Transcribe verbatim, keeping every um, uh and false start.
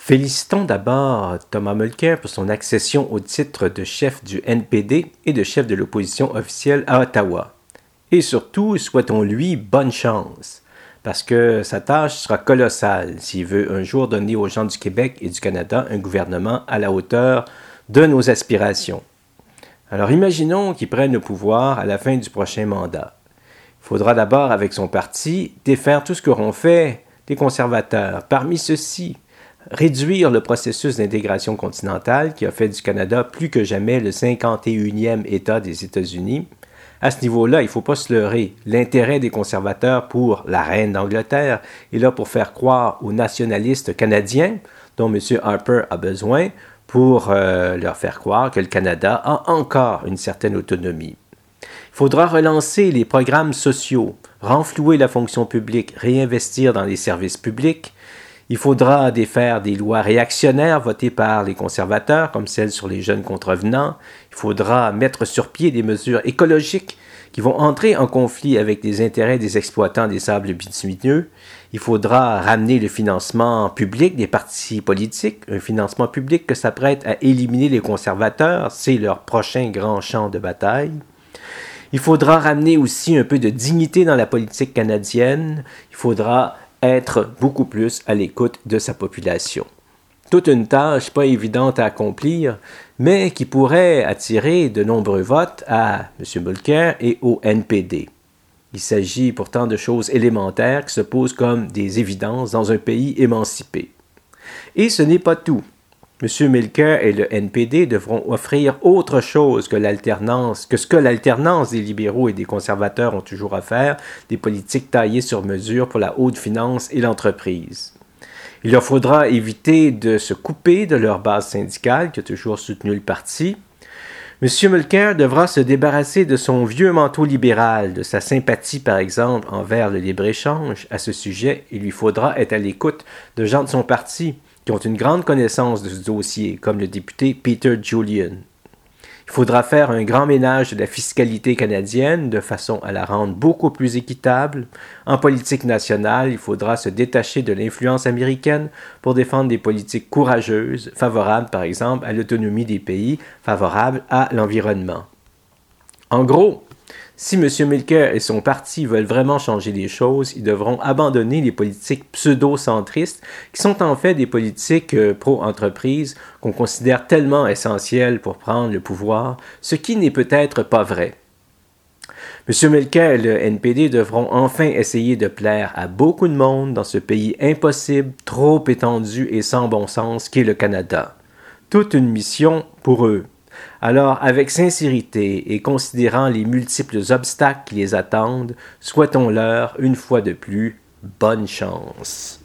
Félicitons d'abord Thomas Mulcair pour son accession au titre de chef du N P D et de chef de l'opposition officielle à Ottawa. Et surtout, souhaitons-lui bonne chance, parce que sa tâche sera colossale s'il veut un jour donner aux gens du Québec et du Canada un gouvernement à la hauteur de nos aspirations. Alors imaginons qu'il prenne le pouvoir à la fin du prochain mandat. Il faudra d'abord, avec son parti, défaire tout ce qu'auront fait les conservateurs. Parmi ceux-ci, réduire le processus d'intégration continentale qui a fait du Canada plus que jamais le cinquante et unième État des États-Unis. À ce niveau-là, il ne faut pas se leurrer. L'intérêt des conservateurs pour la reine d'Angleterre est là pour faire croire aux nationalistes canadiens, dont M. Harper a besoin, pour euh, leur faire croire que le Canada a encore une certaine autonomie. Il faudra relancer les programmes sociaux, renflouer la fonction publique, réinvestir dans les services publics. Il faudra défaire des lois réactionnaires votées par les conservateurs, comme celles sur les jeunes contrevenants. Il faudra mettre sur pied des mesures écologiques qui vont entrer en conflit avec les intérêts des exploitants des sables bitumineux. Il faudra ramener le financement public des partis politiques, un financement public que s'apprête à éliminer les conservateurs, c'est leur prochain grand champ de bataille. Il faudra ramener aussi un peu de dignité dans la politique canadienne. Il faudra être beaucoup plus à l'écoute de sa population. Toute une tâche pas évidente à accomplir, mais qui pourrait attirer de nombreux votes à M. Mulcair et au N P D. Il s'agit pourtant de choses élémentaires qui se posent comme des évidences dans un pays émancipé. Et ce n'est pas tout. M. Mulcair et le N P D devront offrir autre chose que l'alternance, que ce que l'alternance des libéraux et des conservateurs ont toujours à faire, des politiques taillées sur mesure pour la haute finance et l'entreprise. Il leur faudra éviter de se couper de leur base syndicale qui a toujours soutenu le parti. M. Mulcair devra se débarrasser de son vieux manteau libéral, de sa sympathie par exemple envers le libre-échange. À ce sujet, il lui faudra être à l'écoute de gens de son parti qui ont une grande connaissance de ce dossier, comme le député Peter Julian. Il faudra faire un grand ménage de la fiscalité canadienne de façon à la rendre beaucoup plus équitable. En politique nationale, il faudra se détacher de l'influence américaine pour défendre des politiques courageuses, favorables par exemple à l'autonomie des pays, favorables à l'environnement. En gros, si M. Mulcair et son parti veulent vraiment changer les choses, ils devront abandonner les politiques pseudo-centristes, qui sont en fait des politiques euh, pro-entreprise qu'on considère tellement essentielles pour prendre le pouvoir, ce qui n'est peut-être pas vrai. M. Mulcair et le N P D devront enfin essayer de plaire à beaucoup de monde dans ce pays impossible, trop étendu et sans bon sens qu'est le Canada. Toute une mission pour eux. Alors, avec sincérité et considérant les multiples obstacles qui les attendent, souhaitons-leur, une fois de plus, bonne chance.